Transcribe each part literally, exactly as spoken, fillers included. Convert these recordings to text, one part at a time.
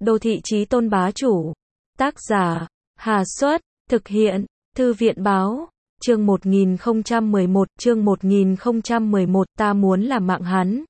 Đô thị chí tôn bá chủ. Tác giả, Hà Xuất, thực hiện, Thư viện báo, chương một nghìn không trăm mười một, chương một nghìn không trăm mười một, ta muốn là mạng hắn.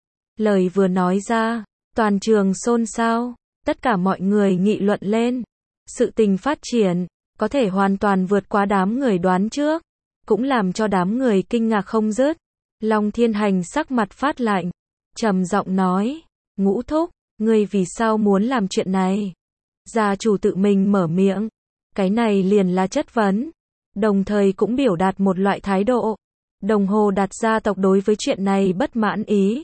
Lời vừa nói ra, toàn trường xôn xao, tất cả mọi người nghị luận lên. Sự tình phát triển, có thể hoàn toàn vượt qua đám người đoán trước, cũng làm cho đám người kinh ngạc không dứt. Long Thiên Hành sắc mặt phát lạnh, trầm giọng nói, Ngũ thúc, ngươi vì sao muốn làm chuyện này? Gia chủ tự mình mở miệng, cái này liền là chất vấn, đồng thời cũng biểu đạt một loại thái độ. Đồng Hồ Đạt gia tộc đối với chuyện này bất mãn ý.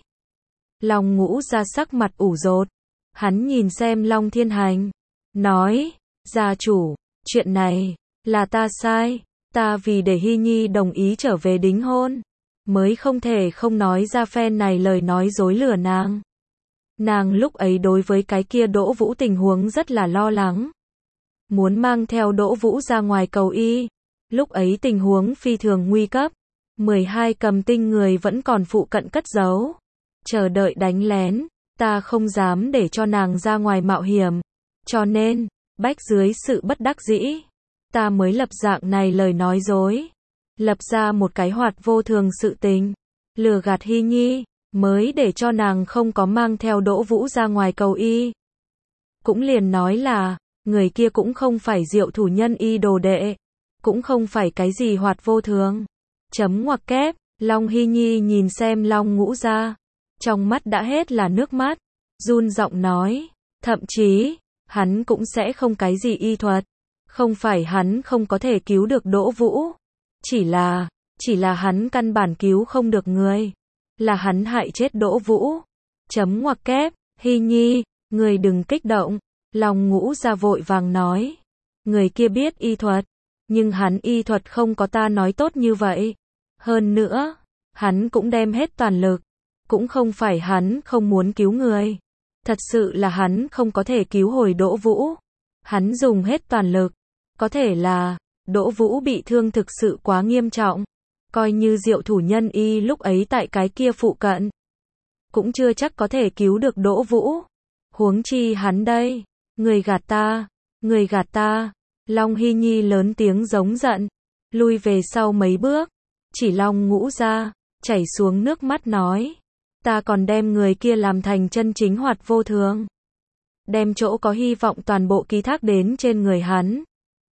Long Ngũ ra sắc mặt ủ rột, hắn nhìn xem Long Thiên Hành, nói, gia chủ, chuyện này, là ta sai, ta vì để Hy Nhi đồng ý trở về đính hôn, mới không thể không nói ra phen này lời nói dối lừa nàng. Nàng lúc ấy đối với cái kia Đỗ Vũ tình huống rất là lo lắng. Muốn mang theo Đỗ Vũ ra ngoài cầu y. Lúc ấy tình huống phi thường nguy cấp. mười hai cầm tinh người vẫn còn phụ cận cất giấu. Chờ đợi đánh lén. Ta không dám để cho nàng ra ngoài mạo hiểm. Cho nên, bách dưới sự bất đắc dĩ, ta mới lập dạng này lời nói dối. Lập ra một cái hoạt vô thường sự tình. Lừa gạt Hy Nhi. Mới để cho nàng không có mang theo Đỗ Vũ ra ngoài cầu y. Cũng liền nói là, người kia cũng không phải Diệu Thủ Nhân Y đồ đệ, cũng không phải cái gì hoạt vô thường. Chấm ngoặc kép, Long Hy Nhi nhìn xem Long Ngũ ra, trong mắt đã hết là nước mắt, run giọng nói, thậm chí, hắn cũng sẽ không cái gì y thuật, không phải hắn không có thể cứu được Đỗ Vũ, chỉ là, chỉ là hắn căn bản cứu không được người. Là hắn hại chết Đỗ Vũ. Chấm ngoặc kép, Hy Nhi, người đừng kích động. Long Ngũ ra vội vàng nói. Người kia biết y thuật, nhưng hắn y thuật không có ta nói tốt như vậy. Hơn nữa, hắn cũng đem hết toàn lực. Cũng không phải hắn không muốn cứu người. Thật sự là hắn không có thể cứu hồi Đỗ Vũ. Hắn dùng hết toàn lực. Có thể là, Đỗ Vũ bị thương thực sự quá nghiêm trọng. Coi như Diệu Thủ Nhân Y lúc ấy tại cái kia phụ cận, cũng chưa chắc có thể cứu được Đỗ Vũ. Huống chi hắn đây, người gạt ta, người gạt ta. Long Hy Nhi lớn tiếng giống giận, lui về sau mấy bước, chỉ Long Ngũ ra, chảy xuống nước mắt nói, ta còn đem người kia làm thành chân chính hoạt vô thường. Đem chỗ có hy vọng toàn bộ ký thác đến trên người hắn.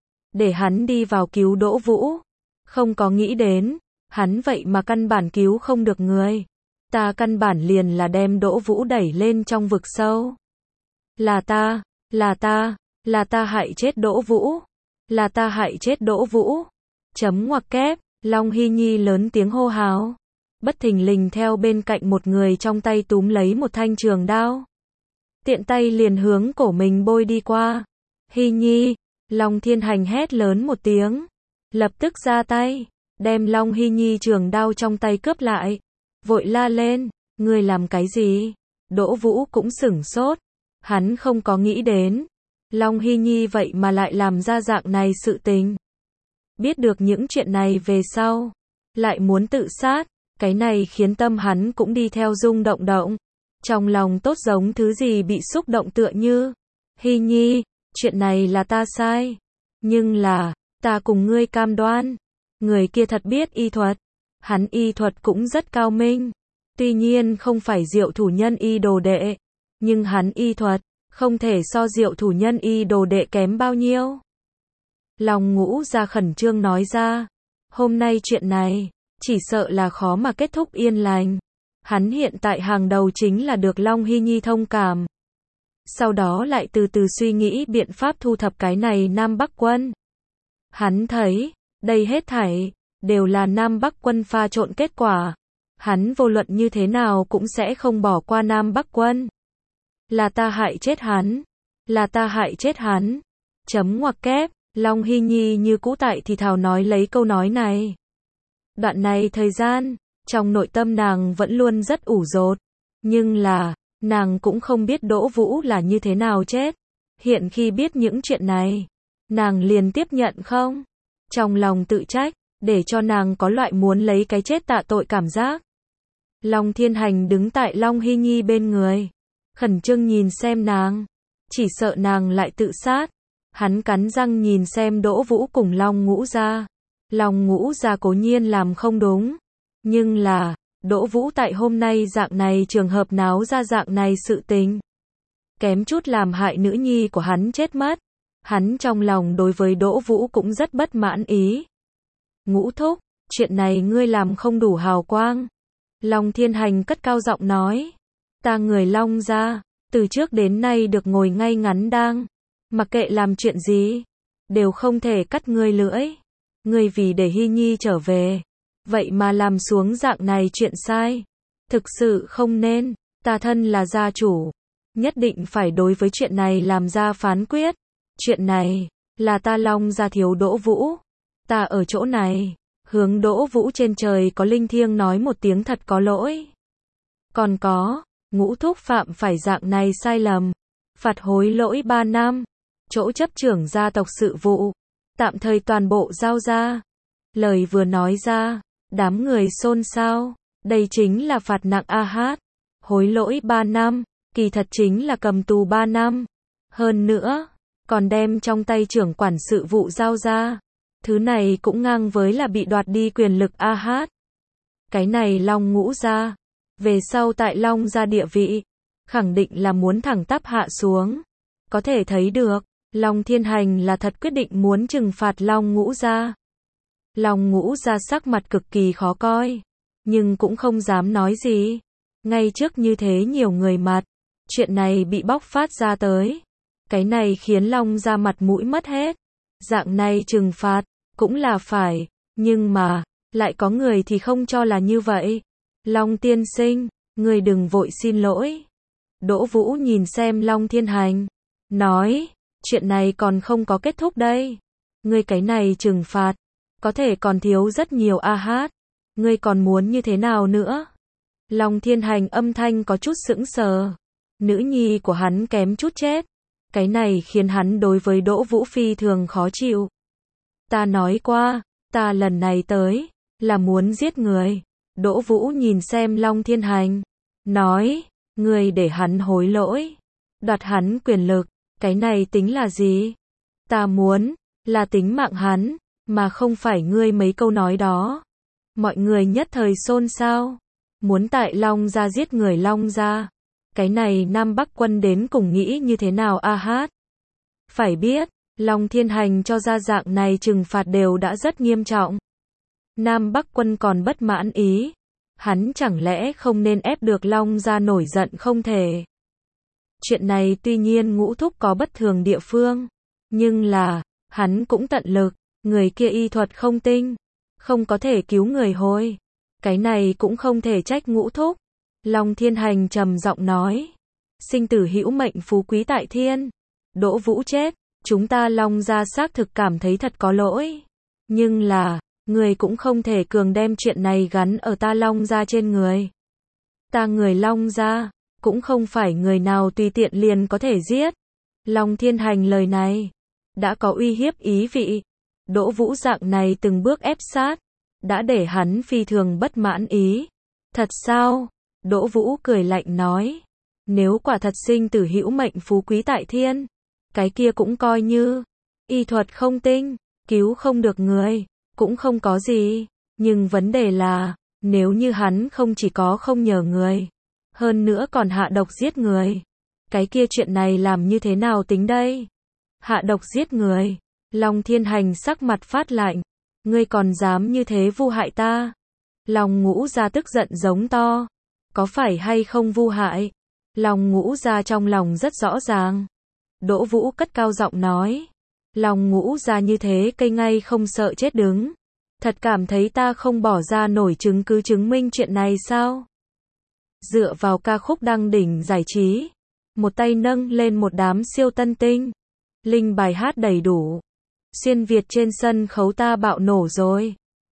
Để hắn đi vào cứu Đỗ Vũ. Không có nghĩ đến, hắn vậy mà căn bản cứu không được người. Ta căn bản liền là đem Đỗ Vũ đẩy lên trong vực sâu. Là ta, là ta, là ta hại chết Đỗ Vũ. Là ta hại chết Đỗ Vũ. Chấm ngoặc kép, Long Hy Nhi lớn tiếng hô hào. Bất thình lình theo bên cạnh một người trong tay túm lấy một thanh trường đao. Tiện tay liền hướng cổ mình bôi đi qua. Hy Nhi, Long Thiên Hành hét lớn một tiếng. Lập tức ra tay. Đem Long Hy Nhi trường đao trong tay cướp lại. Vội la lên, ngươi làm cái gì? Đỗ Vũ cũng sửng sốt. Hắn không có nghĩ đến. Long Hy Nhi vậy mà lại làm ra dạng này sự tình. Biết được những chuyện này về sau. Lại muốn tự sát. Cái này khiến tâm hắn cũng đi theo rung động động. Trong lòng tốt giống thứ gì bị xúc động tựa như. Hy Nhi, chuyện này là ta sai. Nhưng là, ta cùng ngươi cam đoan. Người kia thật biết y thuật. Hắn y thuật cũng rất cao minh. Tuy nhiên không phải Diệu Thủ Nhân Y đồ đệ. Nhưng hắn y thuật, không thể so Diệu Thủ Nhân Y đồ đệ kém bao nhiêu. Long Ngũ ra khẩn trương nói ra. Hôm nay chuyện này, chỉ sợ là khó mà kết thúc yên lành. Hắn hiện tại hàng đầu chính là được Long Hy Nhi thông cảm. Sau đó lại từ từ suy nghĩ biện pháp thu thập cái này Nam Bắc quân. Hắn thấy, đây hết thảy, đều là Nam Bắc quân pha trộn kết quả. Hắn vô luận như thế nào cũng sẽ không bỏ qua Nam Bắc quân. Là ta hại chết hắn. Là ta hại chết hắn. Chấm ngoặc kép, Long Hy Nhi như cũ tại thì thào nói lấy câu nói này. Đoạn này thời gian, trong nội tâm nàng vẫn luôn rất ủ rột. Nhưng là, nàng cũng không biết Đỗ Vũ là như thế nào chết. Hiện khi biết những chuyện này, nàng liền tiếp nhận không? Trong lòng tự trách, để cho nàng có loại muốn lấy cái chết tạ tội cảm giác. Long Thiên Hành đứng tại Long Hy Nhi bên người, khẩn trương nhìn xem nàng. chỉ sợ nàng lại tự sát. Hắn cắn răng nhìn xem Đỗ Vũ cùng Long Ngũ Gia. Long Ngũ Gia cố nhiên làm không đúng, nhưng là, Đỗ Vũ tại hôm nay dạng này trường hợp náo ra dạng này sự tình, kém chút làm hại nữ nhi của hắn chết mất. Hắn trong lòng đối với Đỗ Vũ cũng rất bất mãn ý. Ngũ thúc, chuyện này ngươi làm không đủ hào quang. Long Thiên Hành cất cao giọng nói. Ta người Long gia, từ trước đến nay được ngồi ngay ngắn đang, mặc kệ làm chuyện gì, đều không thể cắt ngươi lưỡi. Ngươi vì để Hy Nhi trở về, vậy mà làm xuống dạng này chuyện sai. Thực sự không nên, ta thân là gia chủ, nhất định phải đối với chuyện này làm ra phán quyết. Chuyện này, là ta Long gia thiếu Đỗ Vũ. Ta ở chỗ này, hướng Đỗ Vũ trên trời có linh thiêng nói một tiếng thật có lỗi. Còn có, Ngũ thúc phạm phải dạng này sai lầm, phạt hối lỗi ba năm, chỗ chấp trưởng gia tộc sự vụ, tạm thời toàn bộ giao ra. Lời vừa nói ra, đám người xôn xao, đây chính là phạt nặng a hát. Hối lỗi ba năm, kỳ thật chính là cầm tù ba năm. Hơn nữa, còn đem trong tay trưởng quản sự vụ giao ra. Thứ này cũng ngang với là bị đoạt đi quyền lực a hát. Cái này Long Ngũ gia, về sau tại Long gia địa vị, khẳng định là muốn thẳng tắp hạ xuống. Có thể thấy được, Long Thiên Hành là thật quyết định muốn trừng phạt Long Ngũ gia. Long Ngũ gia sắc mặt cực kỳ khó coi, nhưng cũng không dám nói gì. Ngay trước như thế nhiều người mặt, chuyện này bị bóc phát ra tới. Cái này khiến Long gia mặt mũi mất hết. Dạng này trừng phạt, cũng là phải, nhưng mà, lại có người thì không cho là như vậy. Long tiên sinh, người đừng vội xin lỗi. Đỗ Vũ nhìn xem Long Thiên Hành, nói, chuyện này còn không có kết thúc đây. Ngươi cái này trừng phạt, có thể còn thiếu rất nhiều a hát. Ngươi còn muốn như thế nào nữa? Long Thiên Hành âm thanh có chút sững sờ. Nữ nhi của hắn kém chút chết. Cái này khiến hắn đối với Đỗ Vũ phi thường khó chịu. Ta nói qua, ta lần này tới, là muốn giết người. Đỗ Vũ nhìn xem Long Thiên Hành, nói, ngươi để hắn hối lỗi, đoạt hắn quyền lực, cái này tính là gì? Ta muốn, là tính mạng hắn, mà không phải ngươi mấy câu nói đó. Mọi người nhất thời xôn xao, muốn tại Long gia giết người Long gia. Cái này Nam Bắc quân đến cùng nghĩ như thế nào a hát? Phải biết, Long Thiên Hành cho ra dạng này trừng phạt đều đã rất nghiêm trọng. Nam Bắc quân còn bất mãn ý. Hắn chẳng lẽ không nên ép được Long gia nổi giận không thể. Chuyện này tuy nhiên Ngũ thúc có bất thường địa phương, nhưng là, hắn cũng tận lực, người kia y thuật không tinh, không có thể cứu người hồi. Cái này cũng không thể trách Ngũ thúc. Long Thiên Hành trầm giọng nói, sinh tử hữu mệnh phú quý tại thiên. Đỗ Vũ chết, chúng ta Long gia xác thực cảm thấy thật có lỗi. Nhưng là, người cũng không thể cường đem chuyện này gắn ở ta Long gia trên người. Ta người Long gia, cũng không phải người nào tùy tiện liền có thể giết. Long Thiên Hành lời này, đã có uy hiếp ý vị. Đỗ Vũ dạng này từng bước ép sát, đã để hắn phi thường bất mãn ý. Thật sao? Đỗ Vũ cười lạnh nói, nếu quả thật sinh tử hữu mệnh phú quý tại thiên, cái kia cũng coi như, y thuật không tinh, cứu không được người, cũng không có gì. Nhưng vấn đề là, nếu như hắn không chỉ có không nhờ người, hơn nữa còn hạ độc giết người, cái kia chuyện này làm như thế nào tính đây? Hạ độc giết người, Long Thiên Hành sắc mặt phát lạnh, ngươi còn dám như thế vu hại ta? Long Ngũ gia tức giận giống to, có phải hay không vu hại? Long Ngũ gia trong lòng rất rõ ràng. Đỗ Vũ cất cao giọng nói, Long Ngũ gia như thế cây ngay không sợ chết đứng, thật cảm thấy ta không bỏ ra nổi chứng cứ chứng minh chuyện này sao? Dựa vào ca khúc đăng đỉnh giải trí, một tay nâng lên một đám siêu tân tinh, linh bài hát đầy đủ, xuyên Việt trên sân khấu ta bạo nổ rồi.